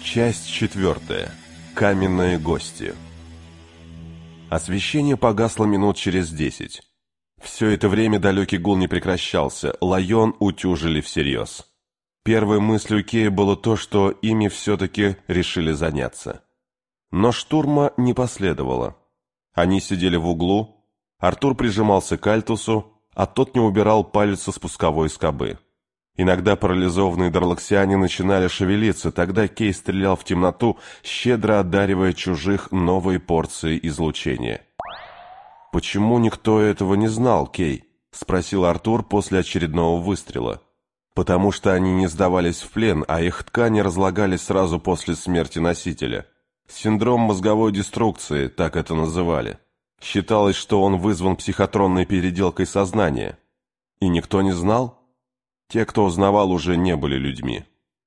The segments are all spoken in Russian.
Часть 4. Каменные гости. Освещение погасло минут через 10. Все это время далекий гул не прекращался, Лайон утюжили всерьез. Первой мыслью Кея было то, что ими все-таки решили заняться. Но штурма не последовало. Они сидели в углу, Артур прижимался к Альтусу, а тот не убирал палец со спусковой скобы. Иногда парализованные дарлаксиане начинали шевелиться, тогда Кей стрелял в темноту, щедро одаривая чужих новой порцией излучения. «Почему никто этого не знал, Кей?» — спросил Артур после очередного выстрела. «Потому что они не сдавались в плен, а их ткани разлагались сразу после смерти носителя. Синдром мозговой деструкции, так это называли. Считалось, что он вызван психотронной переделкой сознания. И никто не знал? Те, кто узнавал, уже не были людьми».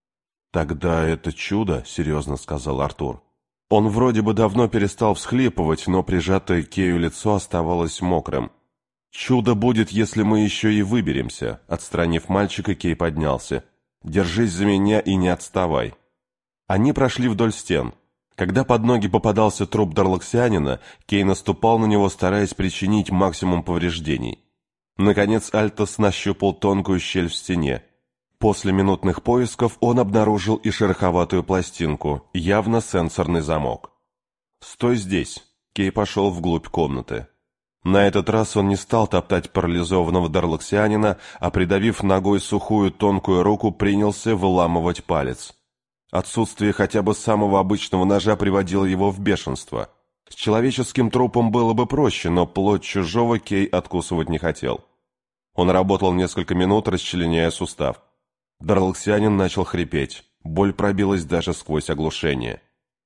«Тогда это чудо», — серьезно сказал Артур. Он вроде бы давно перестал всхлипывать, но прижатое к Кею лицо оставалось мокрым. «Чудо будет, если мы еще и выберемся», — отстранив мальчика, Кей поднялся. «Держись за меня и не отставай». Они прошли вдоль стен. Когда под ноги попадался труп дарлаксианина, Кей наступал на него, стараясь причинить максимум повреждений. Наконец Альтос нащупал тонкую щель в стене. После минутных поисков он обнаружил и шероховатую пластинку, явно сенсорный замок. «Стой здесь!» — Кей пошел вглубь комнаты. На этот раз он не стал топтать парализованного дарлаксианина, а, придавив ногой сухую тонкую руку, принялся выламывать палец. Отсутствие хотя бы самого обычного ножа приводило его в бешенство. С человеческим трупом было бы проще, но плоть чужого Кей откусывать не хотел. Он работал несколько минут, расчленяя сустав. Дарлаксианин начал хрипеть. Боль пробилась даже сквозь оглушение.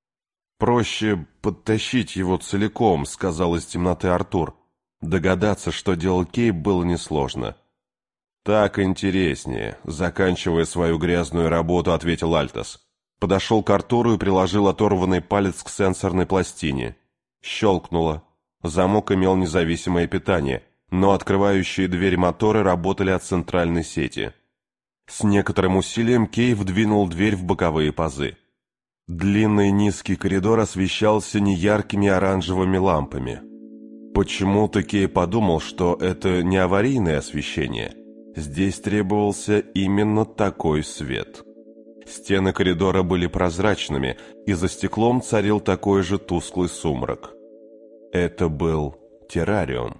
«Проще подтащить его целиком», — сказал из темноты Артур. Догадаться, что делал Кей, было несложно. «Так интереснее», — заканчивая свою грязную работу, ответил Альтос. Подошел к Артуру и приложил оторванный палец к сенсорной пластине. Щелкнуло. Замок имел независимое питание, но открывающие дверь моторы работали от центральной сети. С некоторым усилием Кей вдвинул дверь в боковые пазы. Длинный низкий коридор освещался неяркими оранжевыми лампами. Почему-то Кей подумал, что это не аварийное освещение. Здесь требовался именно такой свет. Стены коридора были прозрачными, и за стеклом царил такой же тусклый сумрак. Это был террариум.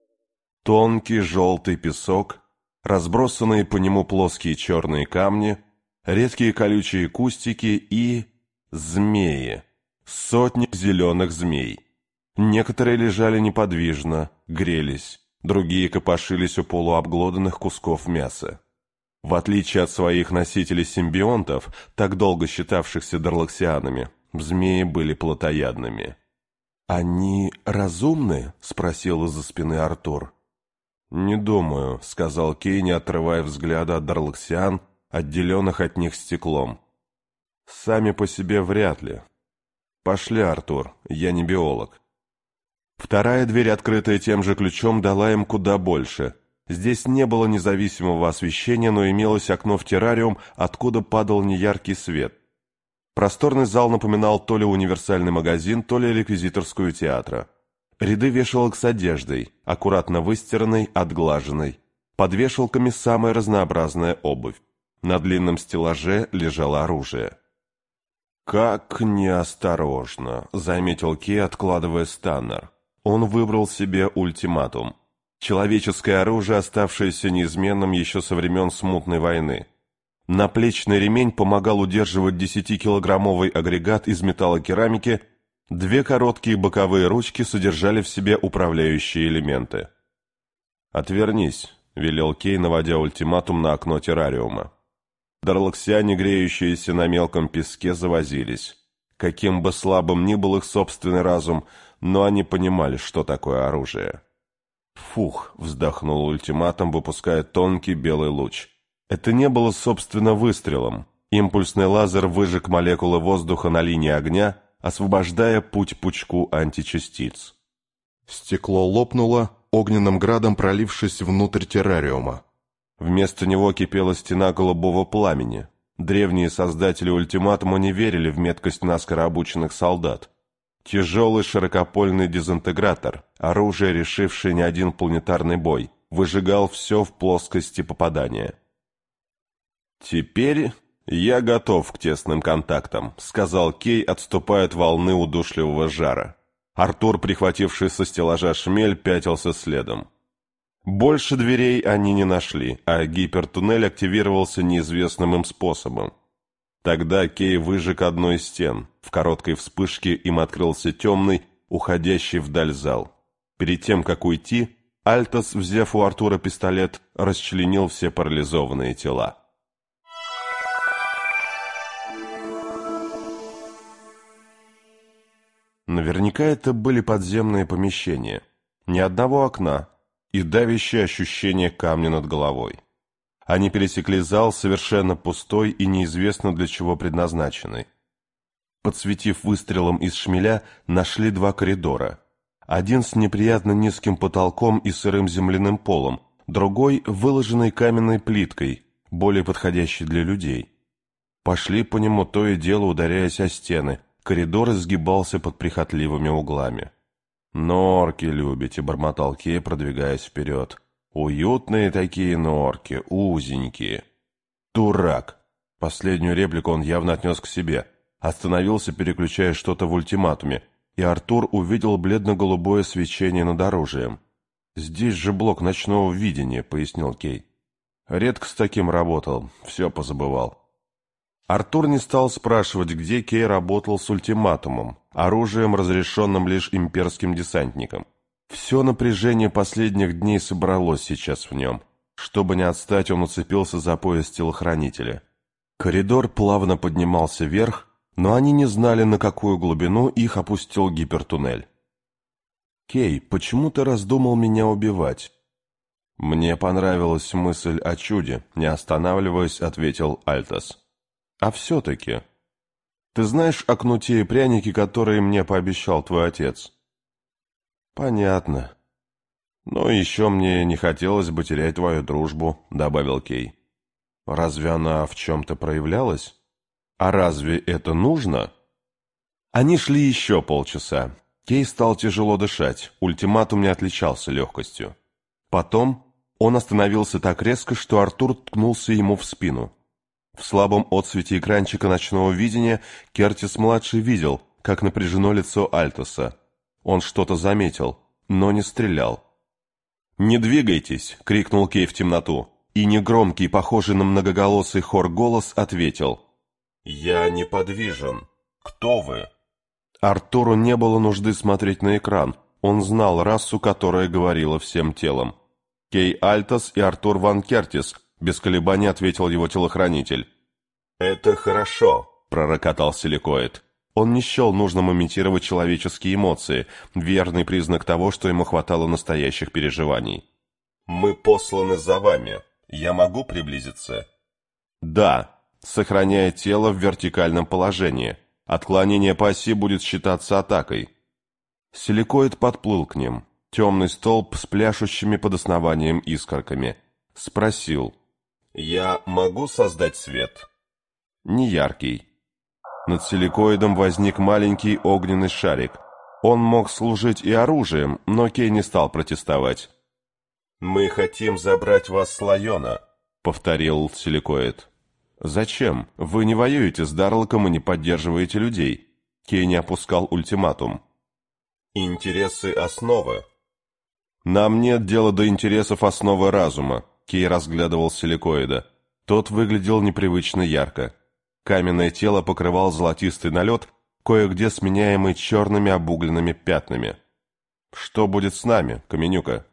Тонкий желтый песок, разбросанные по нему плоские черные камни, редкие колючие кустики и... змеи. Сотни зеленых змей. Некоторые лежали неподвижно, грелись, другие копошились у полуобглоданных кусков мяса. В отличие от своих носителей-симбионтов, так долго считавшихся дарлаксианами, змеи были плотоядными. «Они разумны?» — спросил из-за спины Артур. «Не думаю», — сказал Кей, не отрывая взгляда от дарлаксиан, отделенных от них стеклом. «Сами по себе вряд ли. Пошли, Артур, я не биолог». Вторая дверь, открытая тем же ключом, дала им куда больше. Здесь не было независимого освещения, но имелось окно в террариум, откуда падал неяркий свет. Просторный зал напоминал то ли универсальный магазин, то ли реквизиторскую театра. Ряды вешалок с одеждой, аккуратно выстиранной, отглаженной. Под вешалками самая разнообразная обувь. На длинном стеллаже лежало оружие. «Как неосторожно», — заметил Кей, откладывая станнер. Он выбрал себе ультиматум. Человеческое оружие, оставшееся неизменным еще со времен Смутной войны. Наплечный ремень помогал удерживать 10-килограммовый агрегат из металлокерамики, две короткие боковые ручки содержали в себе управляющие элементы. «Отвернись», — велел Кей, наводя ультиматум на окно террариума. Дарлаксиане, греющиеся на мелком песке, завозились. Каким бы слабым ни был их собственный разум, но они понимали, что такое оружие. «Фух», — вздохнул ультиматум, выпуская тонкий белый луч. Это не было, собственно, выстрелом. Импульсный лазер выжег молекулы воздуха на линии огня, освобождая путь пучку античастиц. Стекло лопнуло, огненным градом пролившись внутрь террариума. Вместо него кипела стена голубого пламени. Древние создатели ультиматума не верили в меткость наскоро обученных солдат. Тяжелый широкопольный дезинтегратор, оружие, решившее не один планетарный бой, выжигал все в плоскости попадания. «Теперь я готов к тесным контактам», — сказал Кей, отступая от волны удушливого жара. Артур, прихвативший со стеллажа шмель, пятился следом. Больше дверей они не нашли, а гипертуннель активировался неизвестным им способом. Тогда Кей выжег одну из стен. В короткой вспышке им открылся темный, уходящий вдаль зал. Перед тем, как уйти, Альтос, взяв у Артура пистолет, расчленил все парализованные тела. Наверняка это были подземные помещения. Ни одного окна и давящее ощущение камня над головой. Они пересекли зал, совершенно пустой и неизвестно для чего предназначенный. Подсветив выстрелом из шмеля, нашли два коридора. Один с неприятно низким потолком и сырым земляным полом, другой выложенный каменной плиткой, более подходящей для людей. Пошли по нему то и дело, ударяясь о стены. Коридор изгибался под прихотливыми углами. «Норки любите», — бормотал Кей, продвигаясь вперед. «Уютные такие норки, узенькие». «Дурак!» Последнюю реплику он явно отнес к себе. Остановился, переключая что-то в ультиматуме, и Артур увидел бледно-голубое свечение над оружием. «Здесь же блок ночного видения», — пояснил Кей. «Редко с таким работал, все позабывал». Артур не стал спрашивать, где Кей работал с ультиматумом, оружием, разрешенным лишь имперским десантникам. Все напряжение последних дней собралось сейчас в нем. Чтобы не отстать, он уцепился за пояс телохранителя. Коридор плавно поднимался вверх, но они не знали, на какую глубину их опустил гипертуннель. «Кей, почему ты раздумал меня убивать?» «Мне понравилась мысль о чуде», — не останавливаясь, ответил Альтос. «А все-таки, ты знаешь о кнуте и прянике, которые мне пообещал твой отец?» «Понятно. Но еще мне не хотелось бы терять твою дружбу», — добавил Кей. «Разве она в чем-то проявлялась? А разве это нужно?» Они шли еще полчаса. Кей стал тяжело дышать, ультиматум не отличался легкостью. Потом он остановился так резко, что Артур ткнулся ему в спину. В слабом отсвете экранчика ночного видения Кертис-младший видел, как напряжено лицо Альтоса. Он что-то заметил, но не стрелял. «Не двигайтесь!» — крикнул Кей в темноту, и негромкий, похожий на многоголосый хор голос ответил. «Я неподвижен. Кто вы?» Артуру не было нужды смотреть на экран. Он знал расу, которая говорила всем телом. «Кей Альтос и Артур Ван Кертис», — без колебаний ответил его телохранитель. «Это хорошо», — пророкотал силикоид. Он не счел нужным имитировать человеческие эмоции, верный признак того, что ему хватало настоящих переживаний. «Мы посланы за вами. Я могу приблизиться?» «Да», сохраняя тело в вертикальном положении. Отклонение по оси будет считаться атакой. Силикоид подплыл к ним. Темный столб с пляшущими под основанием искорками. Спросил. «Я могу создать свет?» «Неяркий». Над силикоидом возник маленький огненный шарик. Он мог служить и оружием, но Кей не стал протестовать. «Мы хотим забрать вас с Лайона», — повторил силикоид. «Зачем? Вы не воюете с Дарлоком и не поддерживаете людей». Кей не опускал ультиматум. «Интересы основы». «Нам нет дела до интересов основы разума», — Кей разглядывал силикоида. Тот выглядел непривычно ярко. Каменное тело покрывал золотистый налет, кое-где сменяемый черными обугленными пятнами. «Что будет с нами, Каменюка?»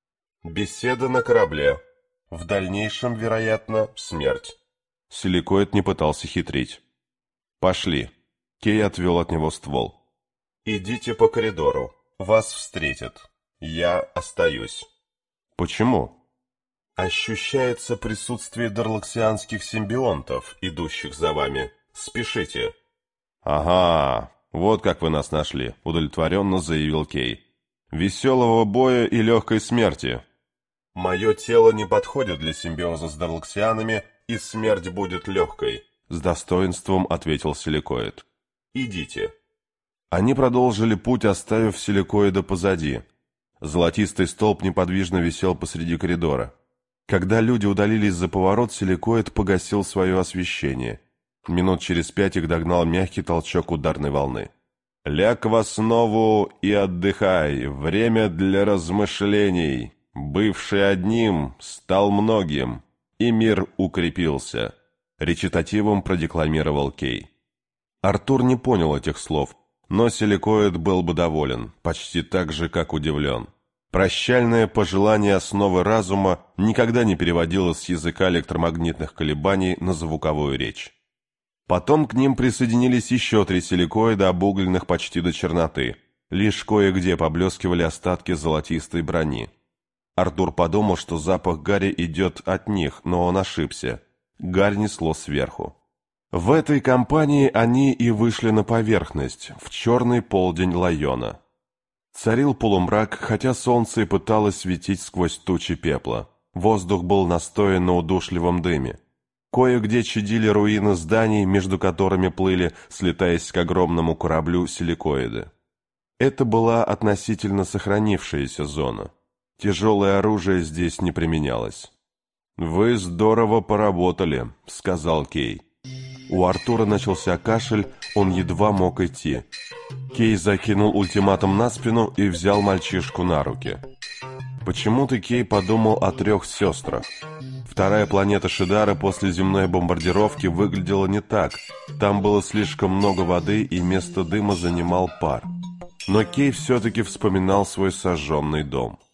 «Беседа на корабле. В дальнейшем, вероятно, смерть». Силикоид не пытался хитрить. «Пошли». Кей отвел от него ствол. «Идите по коридору. Вас встретят. Я остаюсь». «Почему?» «Ощущается присутствие дарлоксианских симбионтов, идущих за вами. Спешите». «Ага, вот как вы нас нашли», — удовлетворенно заявил Кей. «Веселого боя и легкой смерти». «Мое тело не подходит для симбиоза с дарлоксианами, и смерть будет легкой. — с достоинством ответил силикоид. «Идите». Они продолжили путь, оставив силикоида позади. Золотистый столб неподвижно висел посреди коридора. Когда люди удалились за поворот, силикоид погасил свое освещение. Минут через 5 их догнал мягкий толчок ударной волны. «Ляг в основу и отдыхай, время для размышлений. Бывший одним стал многим, и мир укрепился», — речитативом продекламировал Кей. Артур не понял этих слов, но силикоид был бы доволен, почти так же, как удивлен. Прощальное пожелание основы разума никогда не переводилось с языка электромагнитных колебаний на звуковую речь. Потом к ним присоединились еще 3 силикоида, обугленных почти до черноты. Лишь кое-где поблескивали остатки золотистой брони. Артур подумал, что запах гари идет от них, но он ошибся. Гарь несло сверху. В этой компании они и вышли на поверхность, в черный полдень Лайона. Царил полумрак, хотя солнце и пыталось светить сквозь тучи пепла. Воздух был настоян на удушливом дыме. Кое-где чадили руины зданий, между которыми плыли, слетаясь к огромному кораблю, силикоиды. Это была относительно сохранившаяся зона. Тяжелое оружие здесь не применялось. «Вы здорово поработали», — сказал Кей. У Артура начался кашель, он едва мог идти. Кей закинул ультиматум на спину и взял мальчишку на руки. Почему-то Кей подумал о 3 сестрах. Вторая планета Шидара после земной бомбардировки выглядела не так. Там было слишком много воды, и место дыма занимал пар. Но Кей все-таки вспоминал свой сожженный дом.